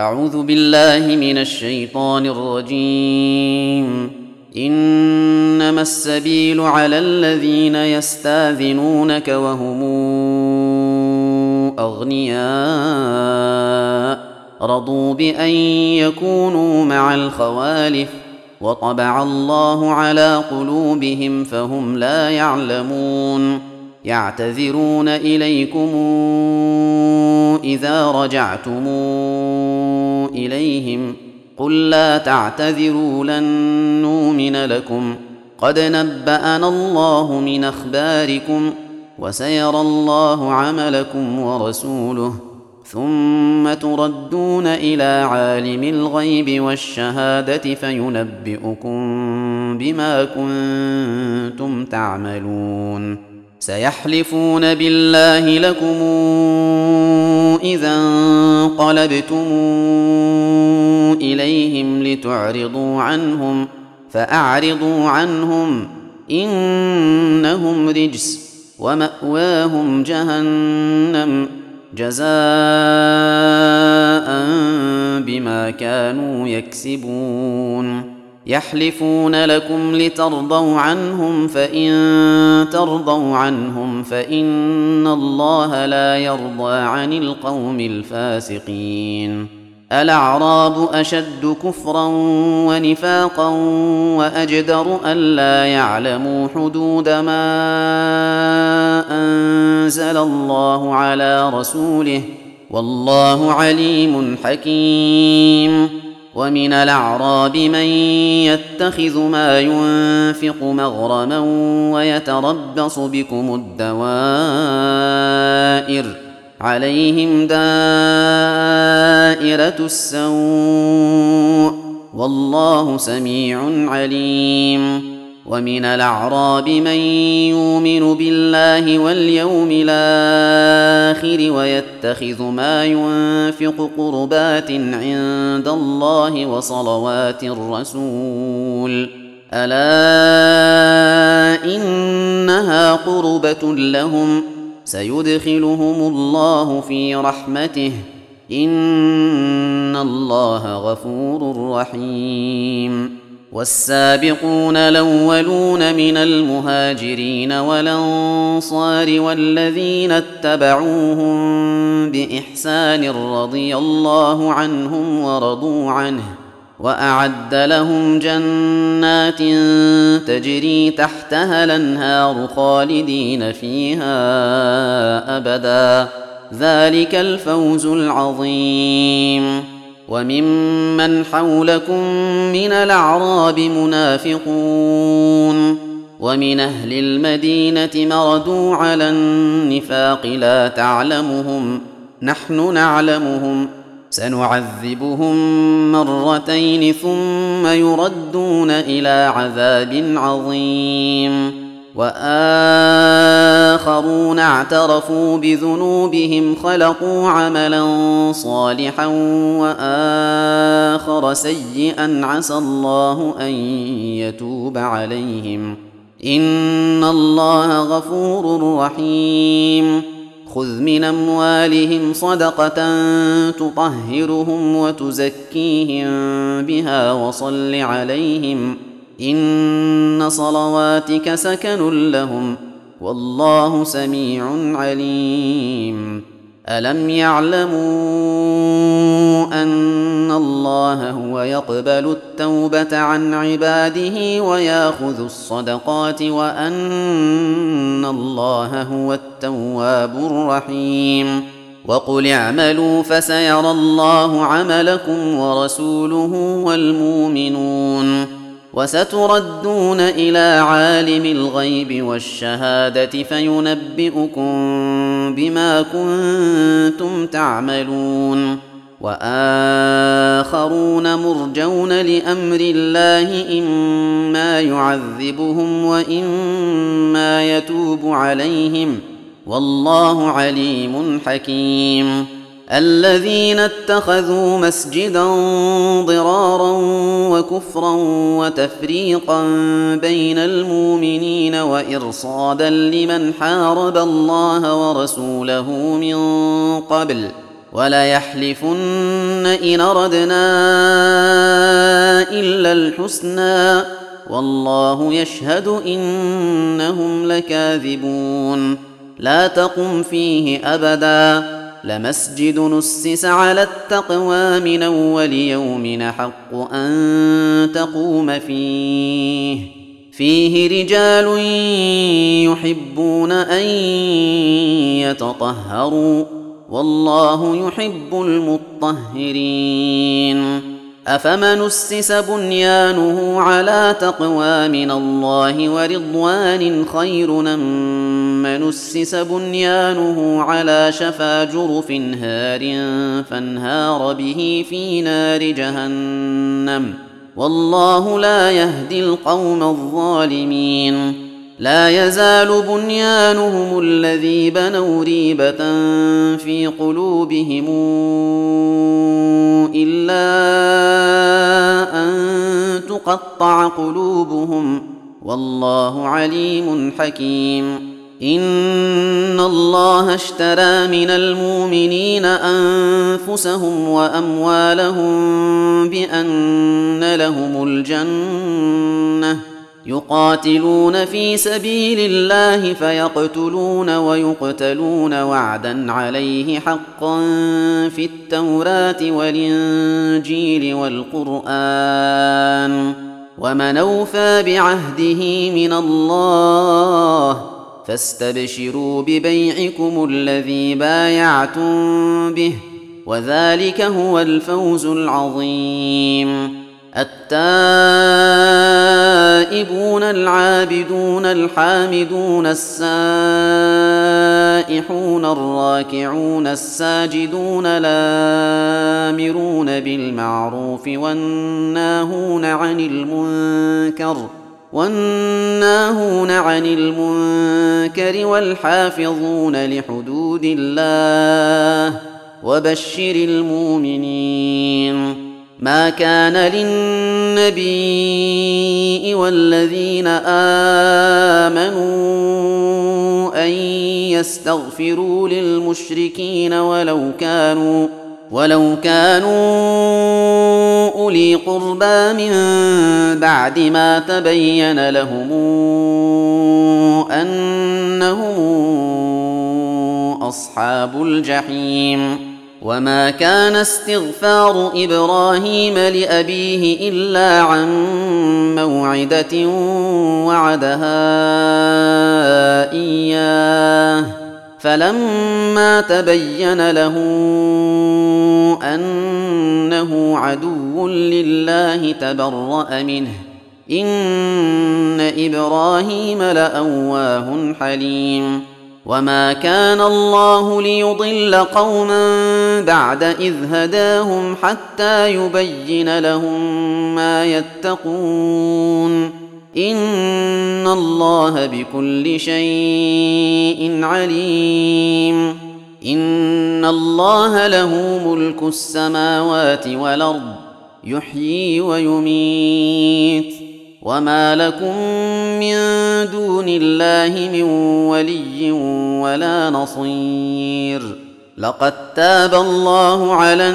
أعوذ بالله من الشيطان الرجيم. إنما السبيل على الذين يستاذنونك وهم أغنياء رضوا بأن يكونوا مع الخوالف وطبع الله على قلوبهم فهم لا يعلمون. يعتذرون إليكم إذا رجعتم إليهم قل لا تعتذروا لن نؤمن لكم قد نبأنا الله من أخباركم وسيرى الله عملكم ورسوله ثم تردون إلى عالم الغيب والشهادة فينبئكم بما كنتم تعملون. سيحلفون بالله لكم إذا انقلبتم إليهم لتعرضوا عنهم فأعرضوا عنهم إنهم رجس ومأواهم جهنم جزاء بما كانوا يكسبون. يحلفون لكم لترضوا عنهم فإن ترضوا عنهم فإن الله لا يرضى عن القوم الفاسقين. الأعراب أشد كفرا ونفاقا وأجدر ألا يعلموا حدود ما أنزل الله على رسوله والله عليم حكيم. ومن الأعراب من يتخذ ما ينفق مغرما ويتربص بكم الدوائر عليهم دائرة السوء والله سميع عليم. ومن الأعراب من يؤمن بالله واليوم الآخر ويتخذ ما ينفق قربات عند الله وصلوات الرسول ألا إنها قربة لهم سيدخلهم الله في رحمته إن الله غفور رحيم. والسابقون الأولون من المهاجرين والأنصار والذين اتبعوهم بإحسان رضي الله عنهم ورضوا عنه وأعد لهم جنات تجري تحتها الأنهار خالدين فيها أبدا ذلك الفوز العظيم. وممن حولكم من الأعراب منافقون ومن أهل المدينة مردوا على النفاق لا تعلمهم نحن نعلمهم سنعذبهم مرتين ثم يردون إلى عذاب عظيم. وآخرون اعترفوا بذنوبهم خلقوا عملا صالحا وآخر سيئا عسى الله أن يتوب عليهم إن الله غفور رحيم. خذ من أموالهم صدقة تطهرهم وتزكيهم بها وصل عليهم إن صلواتك سكن لهم والله سميع عليم. ألم يعلموا أن الله هو يقبل التوبة عن عباده ويأخذ الصدقات وأن الله هو التواب الرحيم. وقل اعملوا فسيرى الله عملكم ورسوله والمؤمنون وستردون إلى عالم الغيب والشهادة فينبئكم بما كنتم تعملون. وآخرون مرجون لأمر الله إما يعذبهم وإما يتوب عليهم والله عليم حكيم. الذين اتخذوا مسجدا ضرارا وكفرا وتفريقا بين المؤمنين وإرصادا لمن حارب الله ورسوله من قبل وليحلفن إن أردنا إلا الحسنى والله يشهد إنهم لكاذبون لا تقم فيه أبدا لمسجد نسس على التقوى من أول يوم أحق أن تقوم فيه رجال يحبون أن يتطهروا والله يحب المطهرين أفمن أسس بنيانه على تقوى من الله ورضوان خير أم من أسس بنيانه على شفا جرف هار فانهار به في نار جهنم والله لا يهدي القوم الظالمين لا يزال بنيانهم الذي بنوا ريبة في قلوبهم إلا أن تقطع قلوبهم والله عليم حكيم إن الله اشترى من المؤمنين أنفسهم وأموالهم بأن لهم الجنة يقاتلون في سبيل الله فيقتلون ويقتلون وعدا عليه حقا في التوراة والإنجيل والقرآن ومن أوفى بعهده من الله فاستبشروا ببيعكم الذي بايعتم به وذلك هو الفوز العظيم التائبون العابدون الحامدون السائحون الراكعون الساجدون الآمرون بالمعروف والناهون عن المنكر والحافظون لحدود الله وبشر المؤمنين ما كان للنبي والذين آمنوا أن يستغفروا للمشركين ولو كانوا أولي قربى من بعد ما تبين لهم أنهم أصحاب الجحيم وما كان استغفار إبراهيم لأبيه إلا عن موعدة وعدها إياه فلما تبين له أنه عدو لله تبرأ منه إن إبراهيم لأواه حليم وما كان الله ليضل قوما بعد إذ هداهم حتى يبين لهم ما يتقون إن الله بكل شيء عليم إن الله له ملك السماوات والأرض يحيي ويميت وما لكم من دون الله من ولي ولا نصير لقد تاب الله على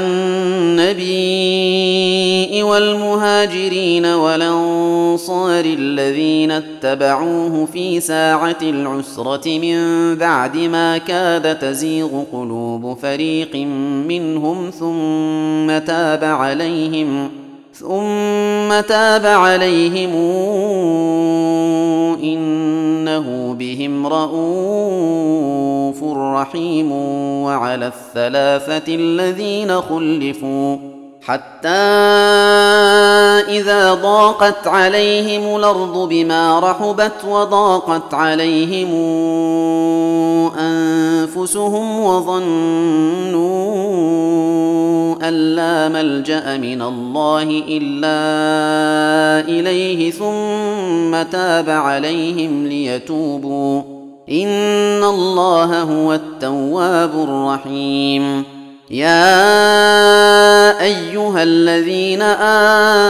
النبي والمهاجرين والأنصار الذين اتبعوه في ساعة العسرة من بعد ما كاد تزيغ قلوب فريق منهم ثم تاب عليهم إنه بهم رءوف رحيم وعلى الثلاثة الذين خلفوا حتى إذا ضاقت عليهم الأرض بما رحبت وضاقت عليهم أنفسهم وظنوا أن لا ملجأ من الله إلا إليه ثم تاب عليهم ليتوبوا إن الله هو التواب الرحيم يا أيها الذين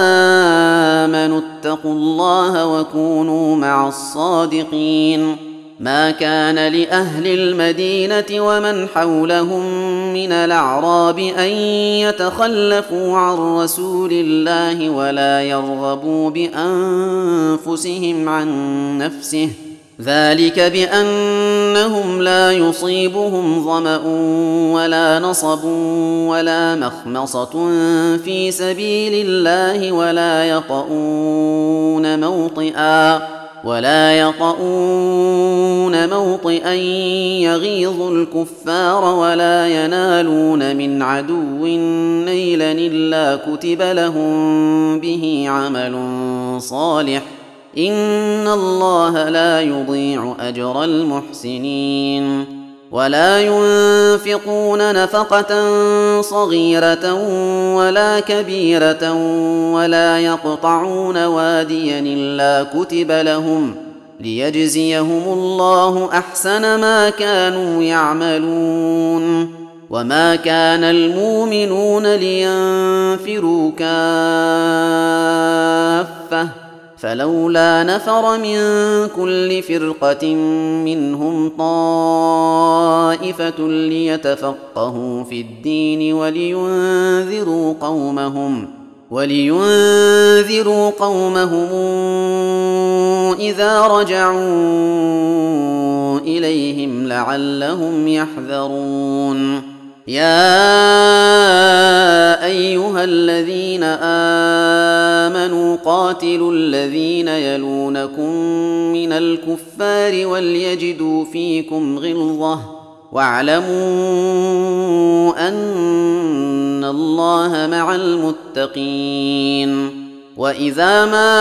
آمنوا اتقوا الله وكونوا مع الصادقين ما كان لأهل المدينة ومن حولهم من الأعراب أن يتخلفوا عن رسول الله ولا يرغبوا بأنفسهم عن نفسه، ذلك بأنهم لا يصيبهم ظمأ ولا نصب ولا مخمصة في سبيل الله ولا يطؤون موطئا يغيظ الكفار ولا ينالون من عدو نيلا إلا كتب لهم به عمل صالح، إن الله لا يضيع أجر المحسنين. ولا ينفقون نفقة صغيرة ولا كبيرة ولا يقطعون واديا إلا كتب لهم ليجزيهم الله أحسن ما كانوا يعملون. وما كان المؤمنون لينفروا كافة، فلولا نفر من كل فرقة منهم طائفة ليتفقهوا في الدين ولينذروا قومهم إذا رجعوا إليهم لعلهم يحذرون. يا أيها الذين آمنوا قاتلوا الذين يلونكم من الكفار وليجدوا فيكم غلظة واعلموا أن الله مع المتقين. وإذا ما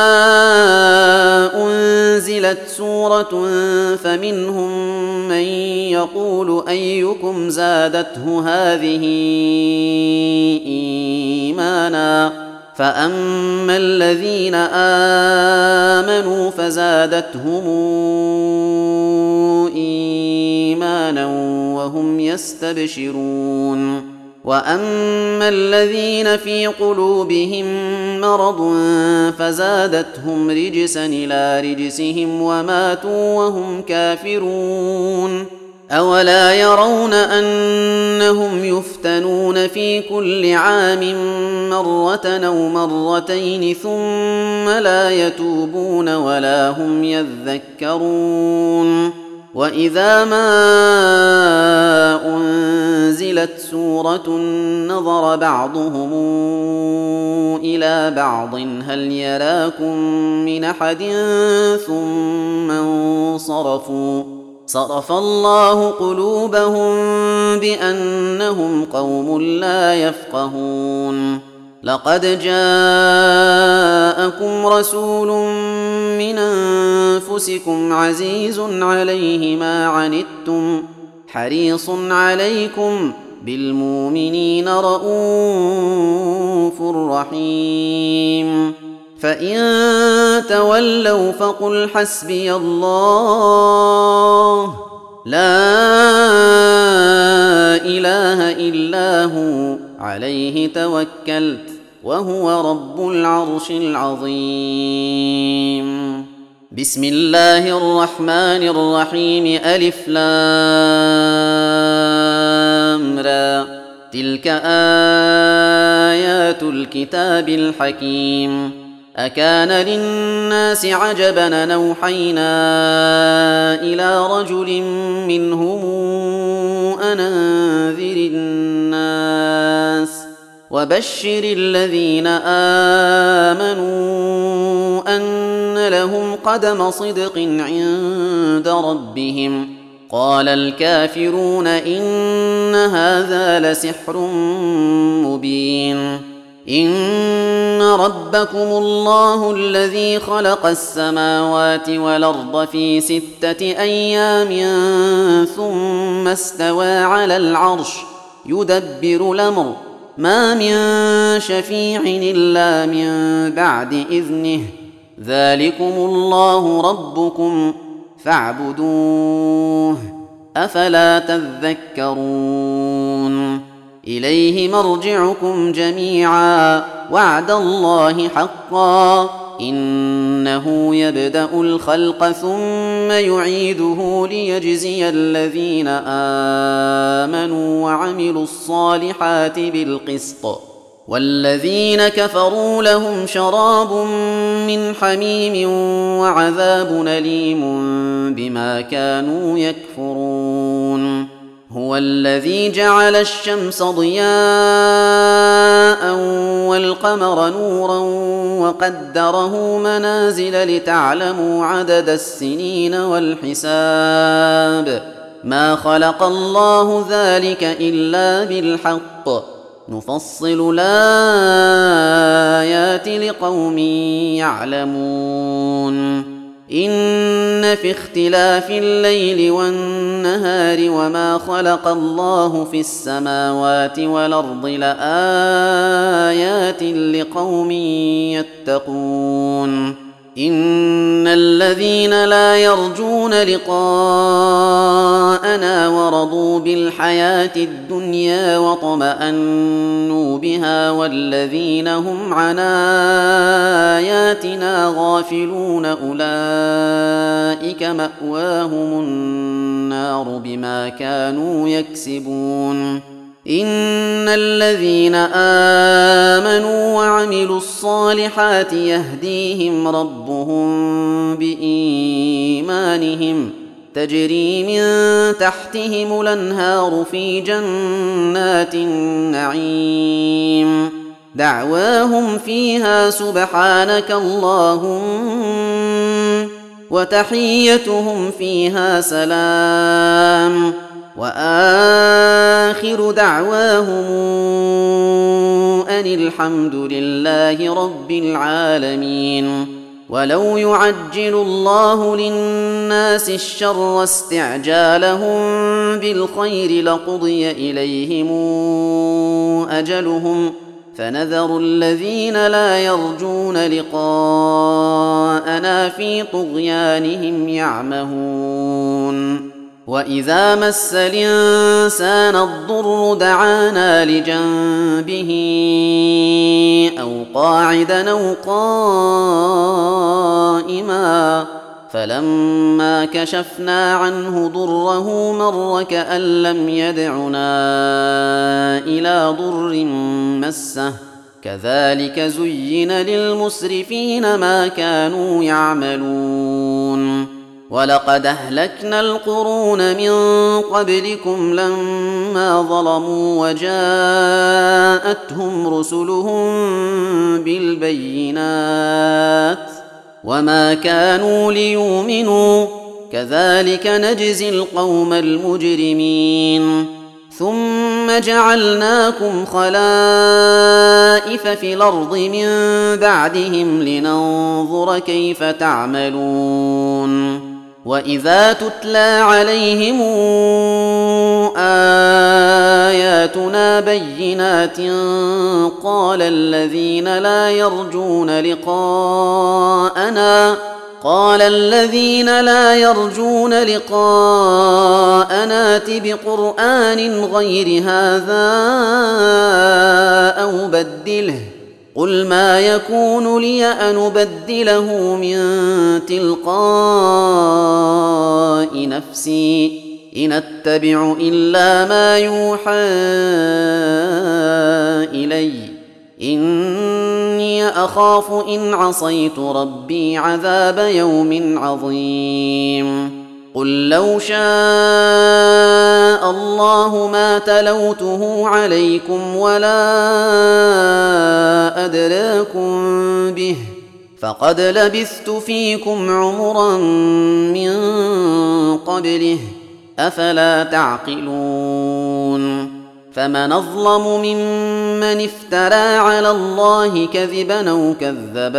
أنزلت سورة فمنهم من يقول أيكم زادته هذه إيمانا، فأما الذين آمنوا فزادتهم إيمانا وهم يستبشرون. وأما الذين في قلوبهم مرض فزادتهم رجسا إلى رجسهم وماتوا وهم كافرون. أولا يرون أنهم يفتنون في كل عام مرة أو مرتين ثم لا يتوبون ولا هم يذكرون. وإذا ما أنزلت سورة نظر بعضهم إلى بعض هل يراكم من أحد ثم انصرفوا، صرف الله قلوبهم بأنهم قوم لا يفقهون. لقد جاءكم رسول من أنفسكم عزيز عليه ما عنتم حريص عليكم بالمؤمنين رؤوف رحيم. فإن تولوا فقل حسبي الله لا إله إلا هو عليه توكلت وهو رب العرش العظيم. بسم الله الرحمن الرحيم. ألف لام را، تلك آيات الكتاب الحكيم. أكان للناس عجبا أن أوحينا إلى رجل منهم أن أنذر الناس وبشر الذين آمنوا أن لهم قدم صدق عند ربهم. قال الكافرون إن هذا لسحر مبين. إن ربكم الله الذي خلق السماوات والأرض في 6 أيام ثم استوى على العرش يدبر الأمر ما من شفيع إلا من بعد إذنه ذلكم الله ربكم فاعبدوه أفلا تذكرون. إليه مرجعكم جميعا وعد الله حقا إنه يبدأ الخلق ثم يعيده ليجزي الذين آمنوا وعملوا الصالحات بالقسط والذين كفروا لهم شراب من حميم وعذاب أليم بما كانوا يكفرون هو الذي جعل الشمس ضياء والقمر نورا وقدره منازل لتعلموا عدد السنين والحساب ما خلق الله ذلك إلا بالحق نفصل الآيات لقوم يعلمون إن في اختلاف الليل والنهار وما خلق الله في السماوات والأرض لآيات لقوم يتقون إن الذين لا يرجون لقاءنا ورضوا بالحياة الدنيا واطمأنوا بها والذين هم عن آياتنا غافلون أولئك مأواهم النار بما كانوا يكسبون إن الذين آمنوا وعملوا الصالحات يهديهم ربهم بإيمانهم تجري من تحتهم الأنهار في جنات النعيم دعواهم فيها سبحانك اللهم وتحيتهم فيها سلام وآخر دعواهم أن الحمد لله رب العالمين ولو يعجل الله للناس الشر واستعجالهم بالخير لقضي إليهم أجلهم فنذر الذين لا يرجون لقاءنا في طغيانهم يعمهون وإذا مس الإنسان الضر دعانا لجنبه أو قاعدا أو قائما فلما كشفنا عنه ضره مر كأن لم يدعنا إلى ضر مسه كذلك زين للمسرفين ما كانوا يعملون ولقد أهلكنا القرون من قبلكم لما ظلموا وجاءتهم رسلهم بالبينات وما كانوا ليؤمنوا كذلك نجزي القوم المجرمين ثم جعلناكم خلائف في الأرض من بعدهم لننظر كيف تعملون وإذا تتلى عليهم آياتنا بينات قال الذين لا يرجون لقاءنا ائت بقرآن غير هذا أو بدله قل ما يكون لي أن أبدله من تلقاء نفسي إن أتبع إلا ما يوحى إلي إني أخاف إن عصيت ربي عذاب يوم عظيم قل لو شاء الله ما تلوته عليكم ولا أدراكم به فقد لبثت فيكم عمرا من قبله أفلا تعقلون فمن أظلم ممن افترى على الله كذبا أو كذب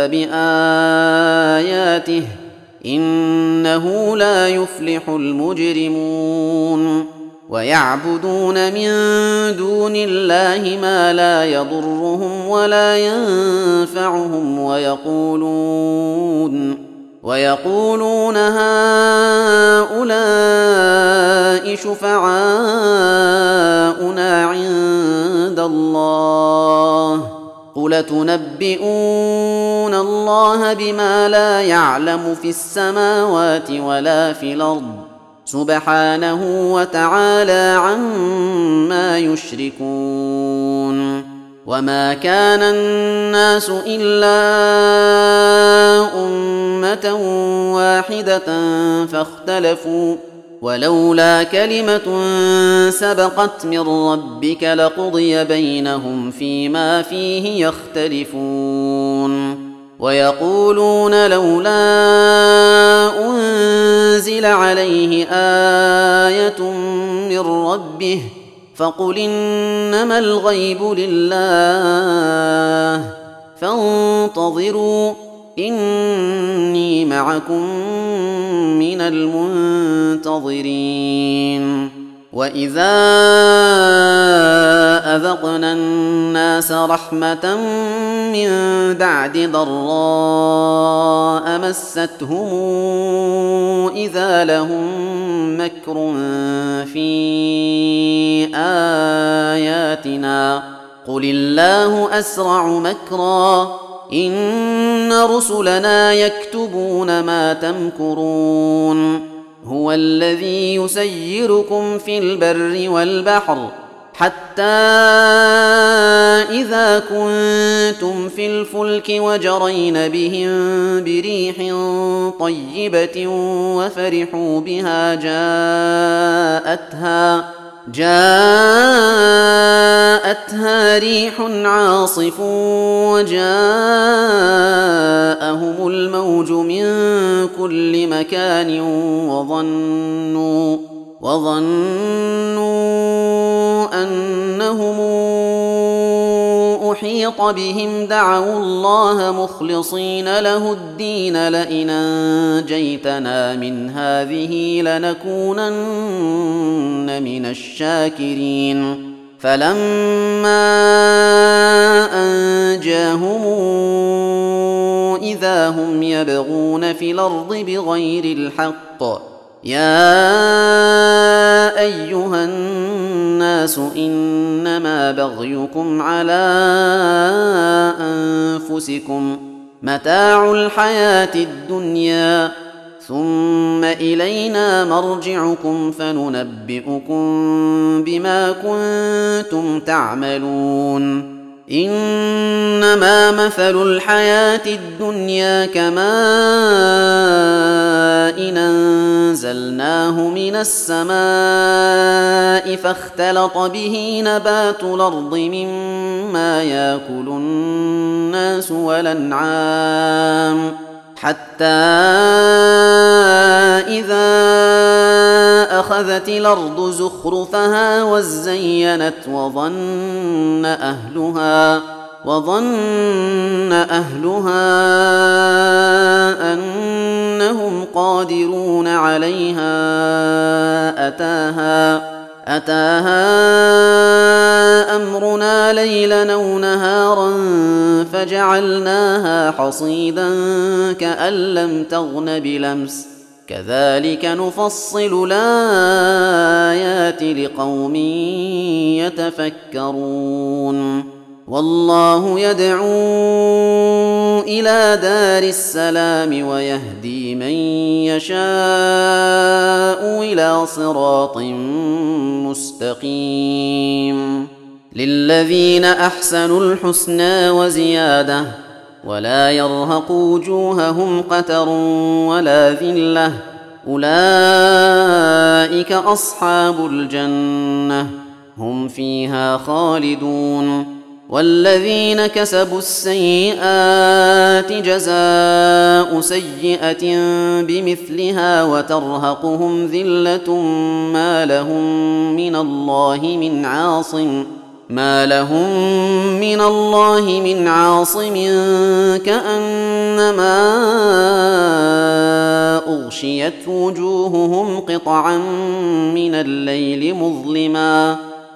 بآياته إنه لا يفلح المجرمون ويعبدون من دون الله ما لا يضرهم ولا ينفعهم ويقولون هؤلاء شفعاؤنا عند الله قل تنبئون الله بما لا يعلم في السماوات ولا في الأرض سبحانه وتعالى عما يشركون. وما كان الناس إلا أمة واحدة فاختلفوا ولولا كلمة سبقت من ربك لقضي بينهم فيما فيه يختلفون. ويقولون لولا أنزل عليه آية من ربه فقل إنما الغيب لله فانتظروا إني معكم من المنتظرين. وإذا أذقنا الناس رحمة من بعد ضراء مستهم إذا لهم مكر في آياتنا قل الله أسرع مكرا إن رسلنا يكتبون ما تمكرون. هو الذي يسيركم في البر والبحر حتى إذا كنتم في الفلك وجرين بهم بريح طيبة وفرحوا بها جاءتها ريح عاصف وجاءهم الموج من كل مكان وظنوا أنهم أحيط بهم دعوا الله مخلصين له الدين لئن أنجيتنا من هذه لنكونن من الشاكرين. فلما أنجاهم إذا هم يبغون في الأرض بغير الحق يا أيها الناس إنما بغيكم على أنفسكم متاع الحياة الدنيا ثم إلينا مرجعكم فننبئكم بما كنتم تعملون. إنما مثل الحياة الدنيا كماء أنزلناه من السماء فاختلط به نبات الأرض مما يأكل الناس والأنعام حتى إذا أخذت الأرض زخرفها وزينت وظن أهلها أنهم قادرون عليها أتاها أمرنا ليلا أو نهارا فجعلناها حصيدا كأن لم تغن بلمس كذلك نفصل الآيات لقوم يتفكرون. والله يدعو إلى دار السلام ويهدي من يشاء إلى صراط مستقيم. للذين أحسنوا الحسنى وزيادة ولا يرهق وجوههم قتر ولا ذلة أولئك أصحاب الجنة هم فيها خالدون. والذين كسبوا السيئات جزاء سيئة بمثلها وترهقهم ذلة ما لهم من الله من عاصم كأنما أغشيت وجوههم قطعا من الليل مظلما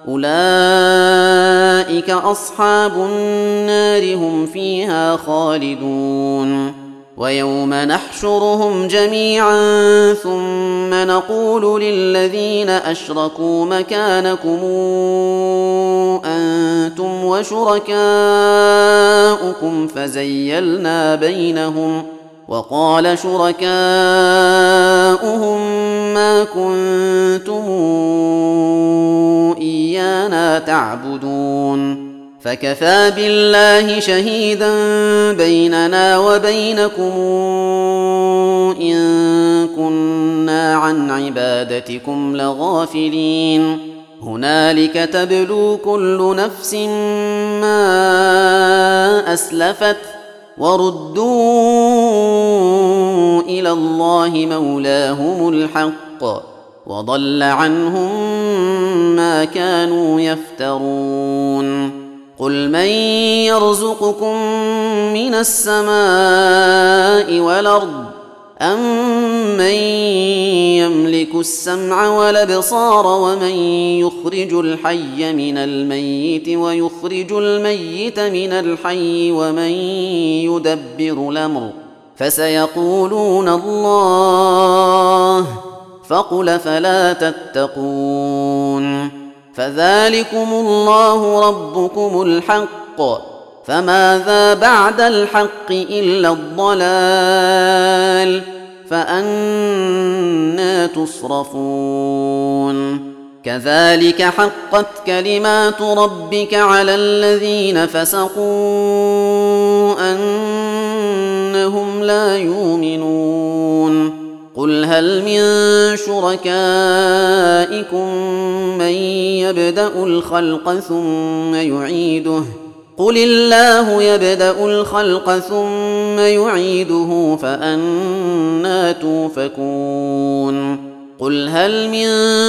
أولئك أصحاب النار هم فيها خالدون. ويوم نحشرهم جميعا ثم نقول للذين أشركوا مكانكم أنتم وشركاؤكم فزيلنا بينهم وقال شركاؤهم ما كنتم إيانا تعبدون فكفى بالله شهيدا بيننا وبينكم إن كنا عن عبادتكم لغافلين هنالك تبلو كل نفس ما أسلفت وردوا إلى الله مولاهم الحق وضل عنهم ما كانوا يفترون قل من يرزقكم من السماء والأرض أمن يملك السمع والأبصار ومن يخرج الحي من الميت ويخرج الميت من الحي ومن يدبر الأمر فسيقولون الله فقل فلا تتقون فذلكم الله ربكم الحق فماذا بعد الحق إلا الضلال فأنى تصرفون كذلك حقت كلمات ربك على الذين فسقوا أنهم لا يؤمنون قل هل من شركائكم من يبدأ الخلق ثم يعيده قل الله يبدأ الخلق ثم يعيده فأنى توفكون قل هل من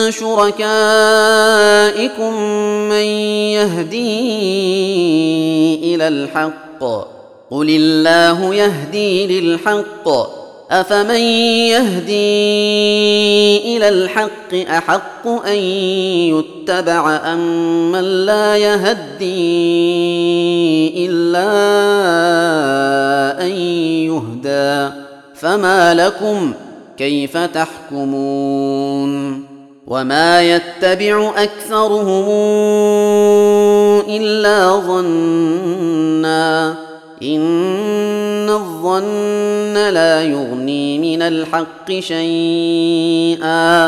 شركائكم من يهدي إلى الحق قل الله يهدي للحق أفمن يهدي إلى الحق أحق أن يتبع أم من لا يهدي إلا أن يهدى فما لكم كيف تحكمون وما يتبع أكثرهم إلا ظنا إن الظن لا يغني من الحق شيئا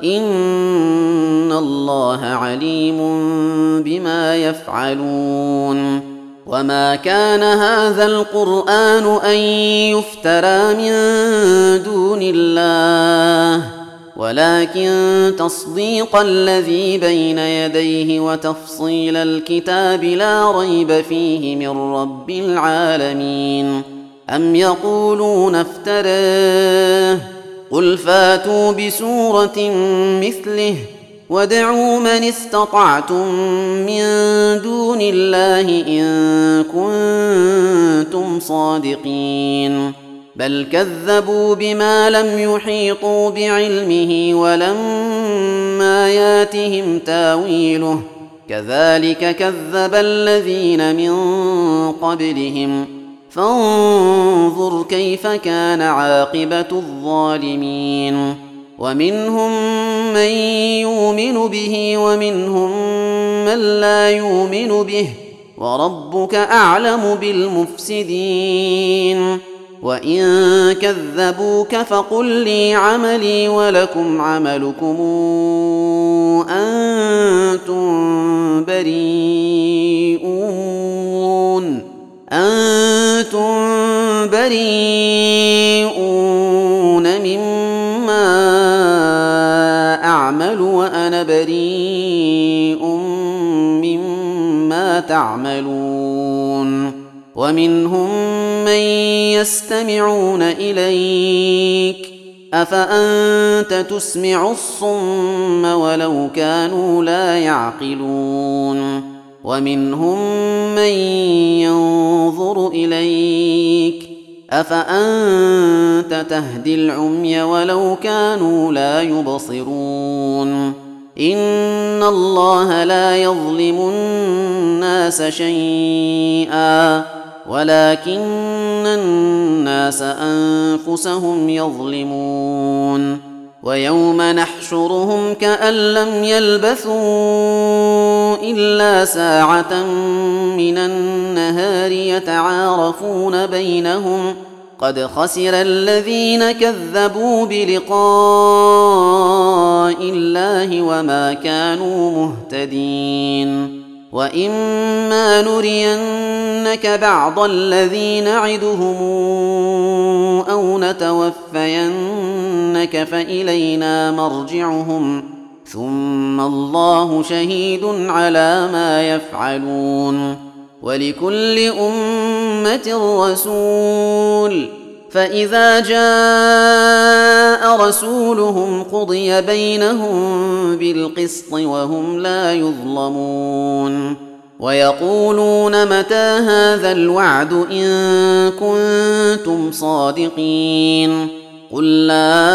إن الله عليم بما يفعلون وما كان هذا القرآن أن يفترى من دون الله ولكن تصديق الذي بين يديه وتفصيل الكتاب لا ريب فيه من رب العالمين أم يقولون افتراه قل فاتوا بسورة مثله وادعوا من استطعتم من دون الله إن كنتم صادقين بل كذبوا بما لم يحيطوا بعلمه ولما ياتهم تاويله كذلك كذب الذين من قبلهم فانظر كيف كان عاقبة الظالمين ومنهم من يؤمن به ومنهم من لا يؤمن به وربك أعلم بالمفسدين وإن كذبوك فقل لي عملي ولكم عملكم أنتم بريئون مما أعمل وأنا بريء مما تعملون ومنهم من يستمعون إليك أفأنت تسمع الصم ولو كانوا لا يعقلون ومنهم من ينظر إليك أفأنت تهدي العمي ولو كانوا لا يبصرون إن الله لا يظلم الناس شيئا ولكن الناس أنفسهم يظلمون ويوم نحشرهم كأن لم يلبثوا إلا ساعة من النهار يتعارفون بينهم قد خسر الذين كذبوا بلقاء الله وما كانوا مهتدين وإما نرينك بعض الذي نعدهم أو نتوفينك فإلينا مرجعهم ثم الله شهيد على ما يفعلون ولكل أمة رسول فإذا جاء رسولهم قضي بينهم بالقسط وهم لا يظلمون ويقولون متى هذا الوعد إن كنتم صادقين قل لا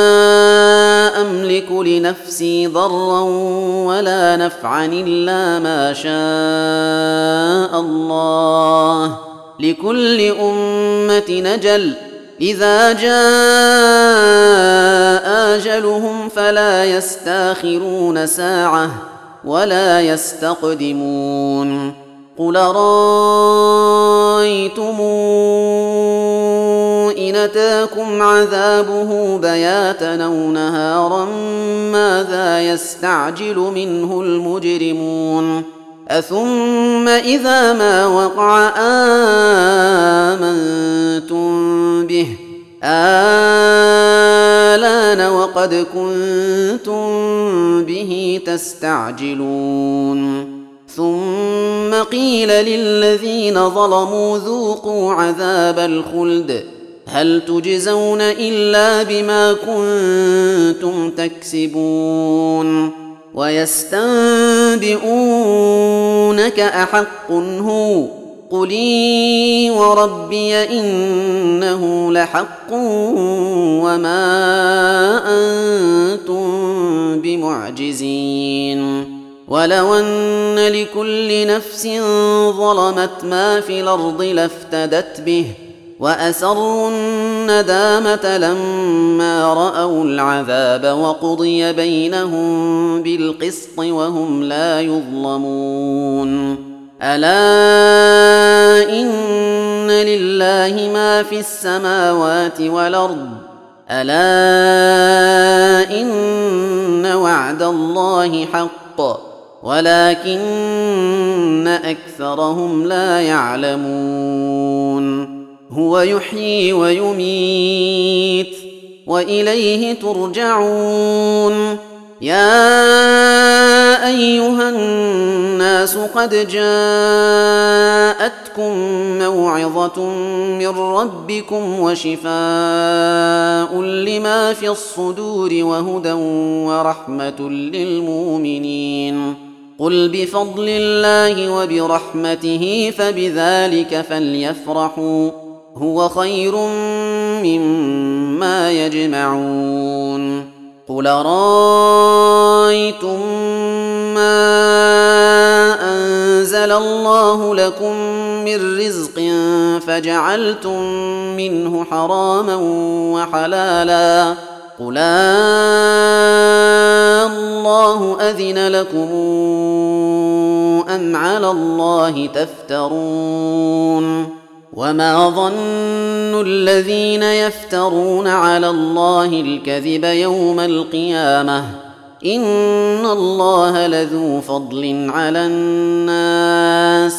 أملك لنفسي ضرا ولا نفعا إلا ما شاء الله لكل أمة نجل إذا جاء أجلهم فلا يستاخرون ساعة ولا يستقدمون قل رأيتم إن أتاكم عذابه بياتا أو نهارا ماذا يستعجل منه المجرمون أثم إذا ما وقع آمنتم به آلان وقد كنتم به تستعجلون ثم قيل للذين ظلموا ذوقوا عذاب الخلد هل تجزون إلا بما كنتم تكسبون ويستنبئونك أحق هو قل إي وربي إنه لحق وما أنتم بمعجزين ولو أن لكل نفس ظلمت ما في الأرض لافتدت به وأسروا الندامة لما رأوا العذاب وقضي بينهم بالقسط وهم لا يظلمون ألا إن لله ما في السماوات والأرض ألا إن وعد الله حق ولكن أكثرهم لا يعلمون هو يحيي ويميت وإليه ترجعون يا أيها الناس قد جاءتكم موعظة من ربكم وشفاء لما في الصدور وهدى ورحمة للمؤمنين قل بفضل الله وبرحمته فبذلك فليفرحوا هو خير مما يجمعون قل رأيتم ما أنزل الله لكم من رزق فجعلتم منه حراما وحلالا قل الله أذن لكم أم على الله تفترون وما ظن الذين يفترون على الله الكذب يوم القيامة إن الله لذو فضل على الناس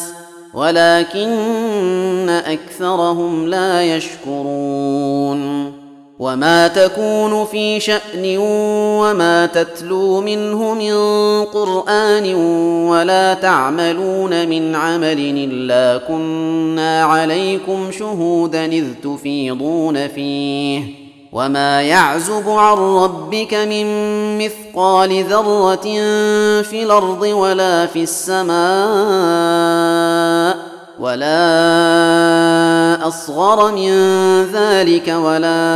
ولكن أكثرهم لا يشكرون وما تكون في شأن وما تتلو منه من قرآن ولا تعملون من عمل إلا كنا عليكم شهودا إذ تفيضون فيه وما يعزب عن ربك من مثقال ذرة في الأرض ولا في السماء ولا أصغر من ذلك ولا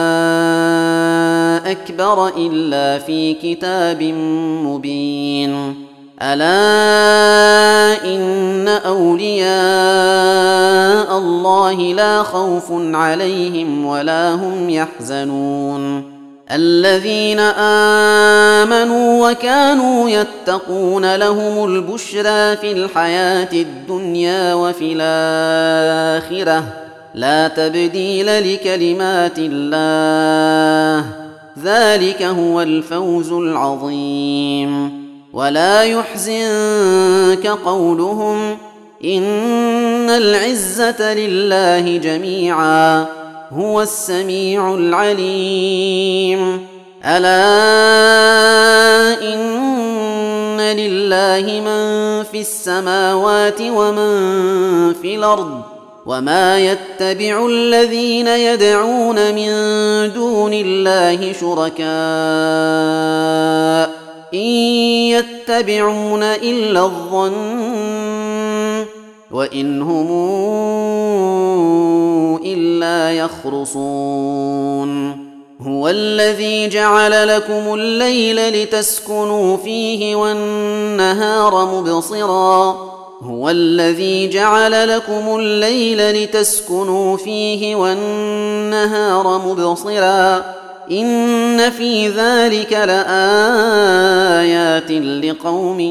أكبر إلا في كتاب مبين ألا إن أولياء الله لا خوف عليهم ولا هم يحزنون الذين آمنوا وكانوا يتقون لهم البشرى في الحياة الدنيا وفي الآخرة لا تبديل لكلمات الله ذلك هو الفوز العظيم ولا يحزنك قولهم إن العزة لله جميعا هو السميع العليم ألا إن لله من في السماوات ومن في الأرض وما يتبع الذين يدعون من دون الله شركاء إن يتبعون إلا الظن وإن هم إلا يخرصون هو الذي جعل لكم الليل لتسكنوا فيه والنهار مبصرا هو الذي جعل لكم الليل لتسكنوا فيه والنهار مبصرا إن في ذلك لآيات لقوم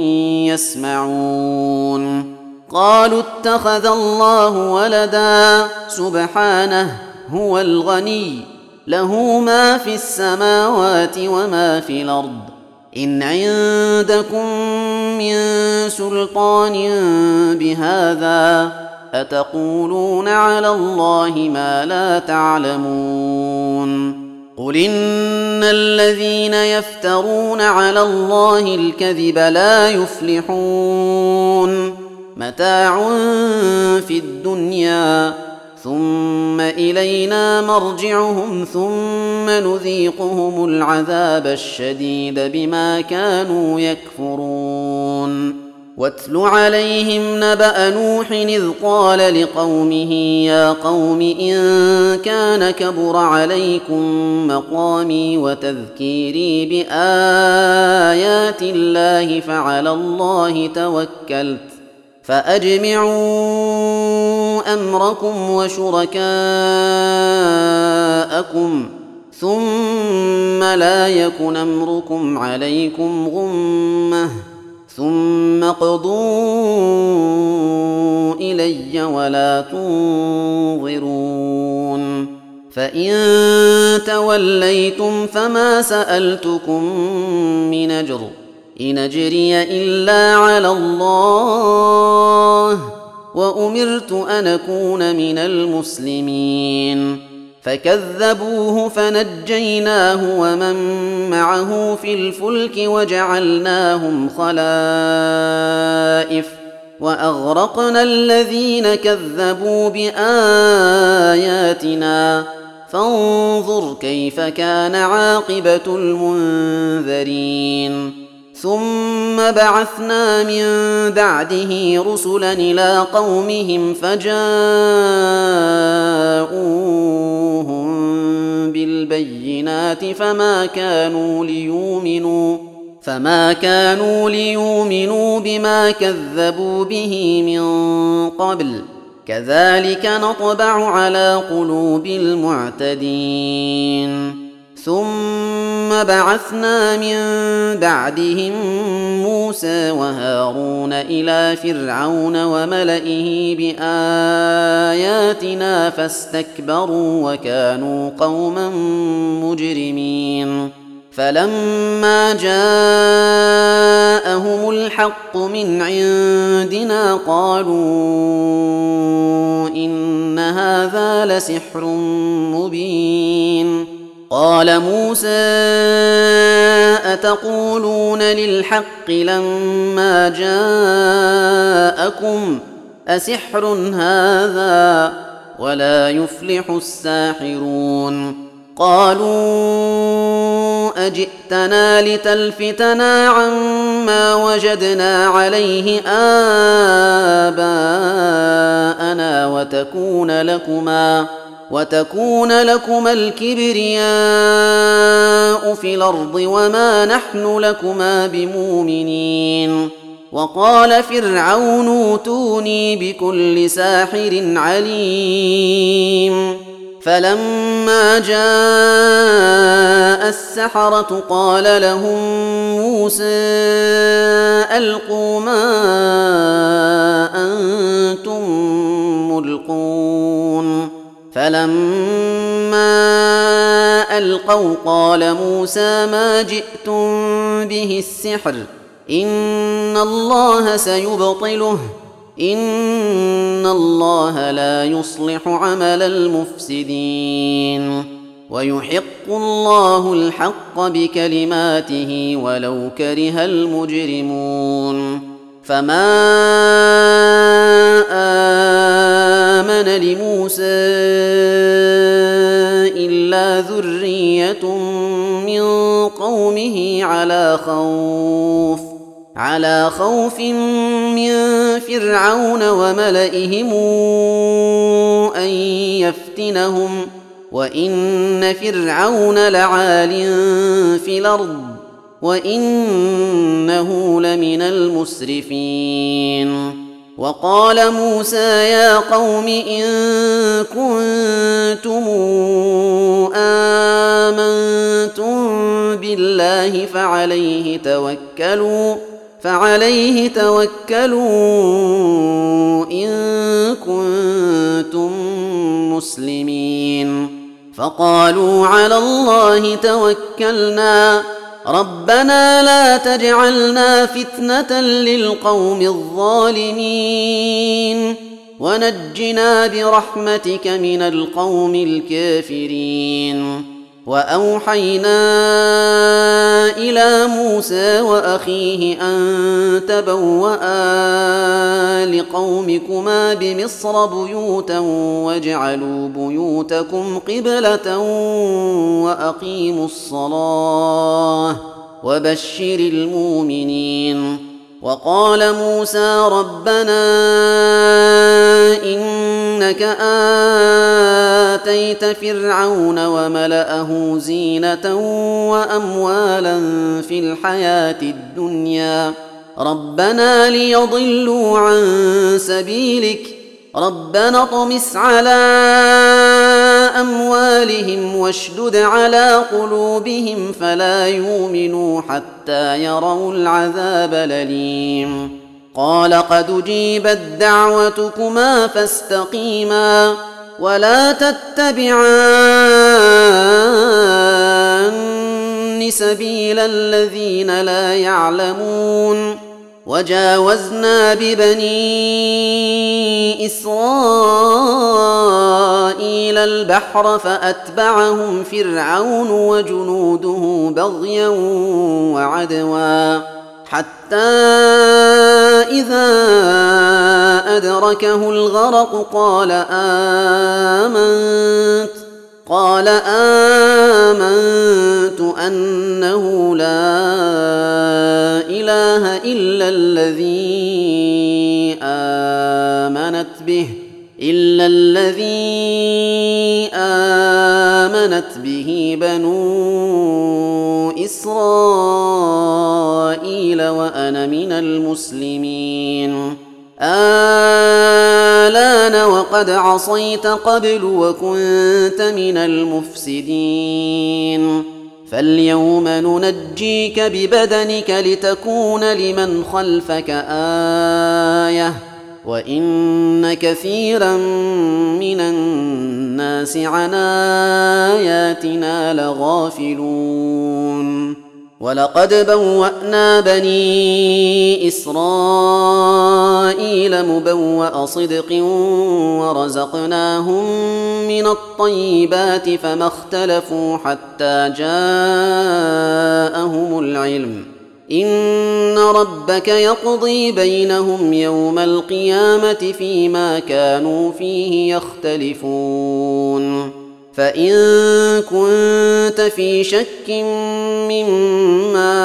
يسمعون قالوا اتخذ الله ولدا سبحانه هو الغني له ما في السماوات وما في الأرض إن عندكم من سلطان بهذا أتقولون على الله ما لا تعلمون قل إن الذين يفترون على الله الكذب لا يفلحون متاع في الدنيا ثم إلينا مرجعهم ثم نذيقهم العذاب الشديد بما كانوا يكفرون واتل عليهم نبأ نوح إذ قال لقومه يا قوم إن كان كبر عليكم مقامي وتذكيري بآيات الله فعلى الله توكلت فأجمعوا أمركم وشركاءكم ثم لا يكن أمركم عليكم غمة ثم اقضوا إلي ولا تنظرون فإن توليتم فما سألتكم من أجر إن أجري إلا على الله وأمرت أن أكون من المسلمين فكذبوه فنجيناه ومن معه في الفلك وجعلناهم خلائف وأغرقنا الذين كذبوا بآياتنا فانظر كيف كان عاقبة المنذرين ثم بعثنا من بعده رسلا إلى قومهم فجاءوهم بالبينات فما كانوا ليؤمنوا بما كذبوا به من قبل كذلك نطبع على قلوب المعتدين ثم بعثنا من بعدهم موسى وهارون إلى فرعون وملئه بآياتنا فاستكبروا وكانوا قوما مجرمين فلما جاءهم الحق من عندنا قالوا إن هذا لسحر مبين قال موسى أتقولون للحق لما جاءكم أسحر هذا ولا يفلح الساحرون قالوا أجئتنا لتلفتنا عما وجدنا عليه آباءنا وتكون لكما الكبرياء في الأرض وما نحن لكما بمؤمنين وقال فرعون ائتوني بكل ساحر عليم فلما جاء السحرة قال لهم موسى ألقوا ما أنتم ملقون فلما ألقوا قال موسى ما جئتم به السحر إن الله سيبطله إن الله لا يصلح عمل المفسدين ويحق الله الحق بكلماته ولو كره المجرمون فما آمن لموسى إلا ذرية من قومه على خوف من فرعون وملئهم أن يفتنهم وإن فرعون لعال في الأرض وإنه لمن المسرفين وقال موسى يا قوم إن كنتم آمنتم بالله فعليه توكلوا إن كنتم مسلمين فقالوا على الله توكلنا ربنا لا تجعلنا فتنة للقوم الظالمين ونجنا برحمتك من القوم الكافرين وأوحينا إلى موسى وأخيه أن تبوأا لقومكما بمصر بيوتا واجعلوا بيوتكم قبلة وأقيموا الصلاة وبشر المؤمنين وقال موسى ربنا إنك آتيت فرعون وملأه زينة وأموالا في الحياة الدنيا ربنا ليضلوا عن سبيلك ربنا اطمس على أموالهم واشدد على قلوبهم فلا يؤمنوا حتى يروا العذاب الأليم قال قد أجيبت دعوتكما فاستقيما ولا تتبعان سبيل الذين لا يعلمون وجاوزنا ببني إسرائيل البحر فأتبعهم فرعون وجنوده بغيا وعدوا حتى إذا أدركه الغرق قال آمنت أنه لا إله إلا الذي آمنت به بنو إسرائيل وأنا من المسلمين آلان وقد عصيت قبل وكنت من المفسدين فاليوم ننجيك ببدنك لتكون لمن خلفك آية وإن كثيرا من الناس عن آياتنا لغافلون ولقد بوأنا بني إسرائيل مبوأ صدق ورزقناهم من الطيبات فما اختلفوا حتى جاءهم العلم إن ربك يقضي بينهم يوم القيامة فيما كانوا فيه يختلفون فإن كنت في شك مما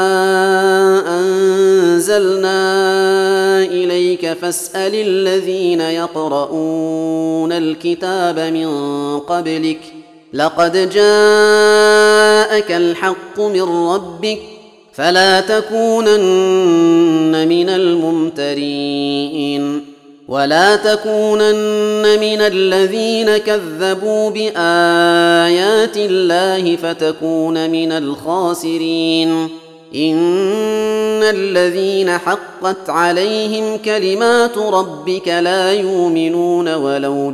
أنزلنا إليك فاسأل الذين يقرؤون الكتاب من قبلك لقد جاءك الحق من ربك فلا تكونن من الممترين ولا تكونن من الذين كذبوا بآيات الله فتكون من الخاسرين. إن الذين حقت عليهم كلمات ربك لا يؤمنون ولو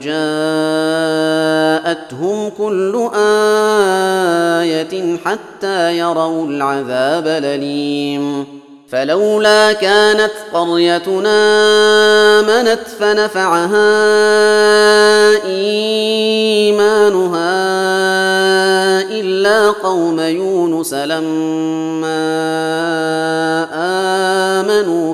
جاءتهم كل آية حتى يروا العذاب الأليم. فلولا كانت قريتنا آمنت فنفعها إيمانها إلا قوم يونس لما آمنوا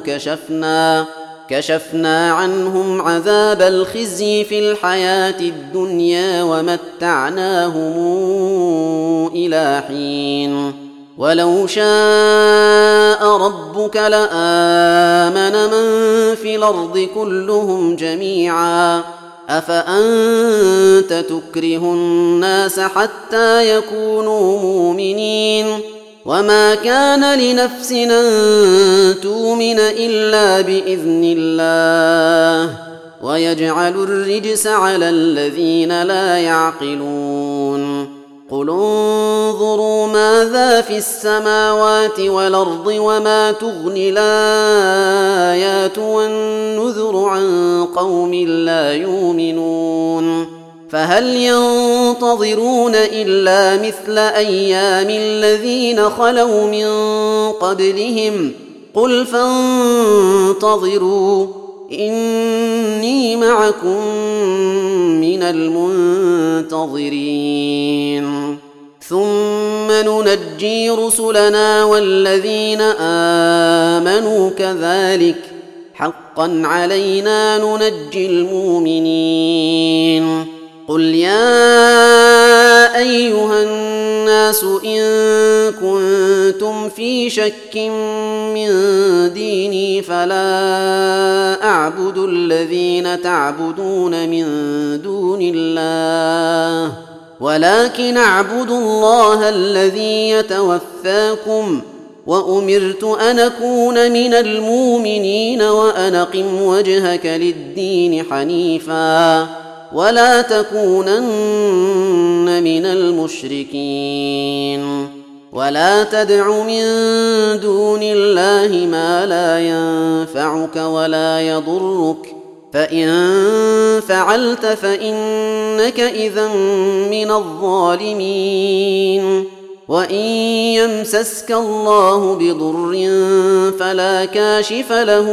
كشفنا عنهم عذاب الخزي في الحياة الدنيا ومتعناهم إلى حين. ولو شاء ربك لآمن من في الأرض كلهم جميعا أفأنت تكره الناس حتى يكونوا مؤمنين. وما كان لنفس أن تؤمن إلا بإذن الله ويجعل الرجس على الذين لا يعقلون. قل انظروا ماذا في السماوات والأرض وما تغني الآيات والنذر عن قوم لا يؤمنون. فهل ينتظرون إلا مثل أيام الذين خلوا من قبلهم قل فانتظروا إني معكم من المنتظرين. ثم ننجي رسلنا والذين آمنوا كذلك حقا علينا ننجي المؤمنين. قل يا أيها الناس إن كنتم في شك من ديني فلا أعبد الذين تعبدون من دون الله ولكن أعبد الله الذي يتوفاكم وأمرت أن أكون من المؤمنين وأن أقم وجهك للدين حنيفا ولا تكونن من المشركين. ولا تدع من دون الله ما لا ينفعك ولا يضرك فإن فعلت فإنك إذا من الظالمين. وإن يمسسك الله بضر فلا كاشف له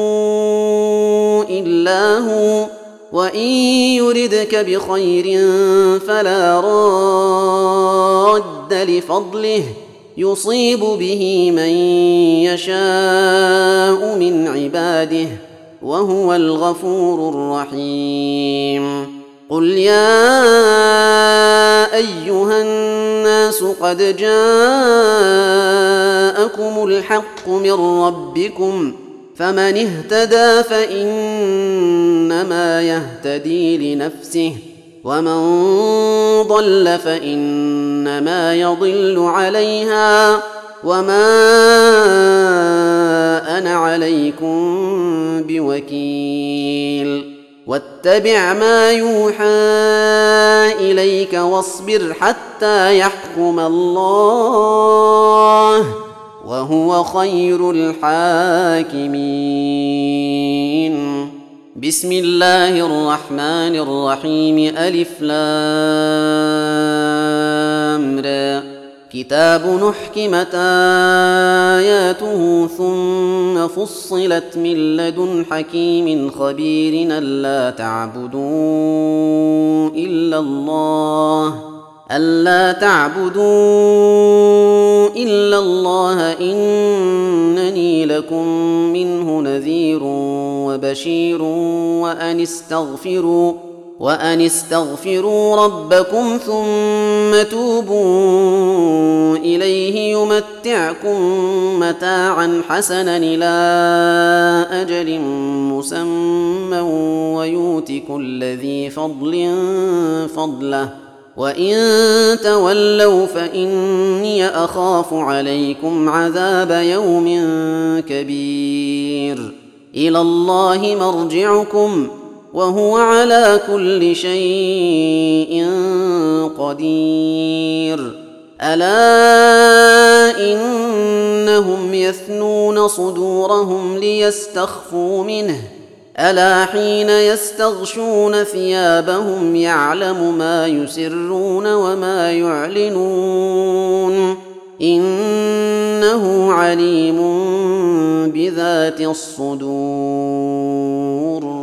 إلا هو وإن يردك بخير فلا راد لفضله يصيب به من يشاء من عباده وهو الغفور الرحيم. قل يا أيها الناس قد جاءكم الحق من ربكم فمن اهتدى فإنما يهتدي لنفسه ومن ضل فإنما يضل عليها وما أنا عليكم بوكيل. واتبع ما يوحى إليك واصبر حتى يحكم الله وهو خير الحاكمين. بسم الله الرحمن الرحيم. ألف لام را. كتاب نحكمت آياته ثم فصلت من لدن حكيم خبير ألا تعبدوا إلا الله إنني لكم منه نذير وبشير وأن استغفروا ربكم ثم توبوا إليه يمتعكم متاعا حسنا إلى أجل مسمى ويؤت كل ذي فضل فضله وإن تولوا فإني أخاف عليكم عذاب يوم كبير. إلى الله مرجعكم وهو على كل شيء قدير. ألا إنهم يثنون صدورهم ليستخفوا منه ألا حين يستغشون ثيابهم يعلم ما يسرون وما يعلنون إنه عليم بذات الصدور.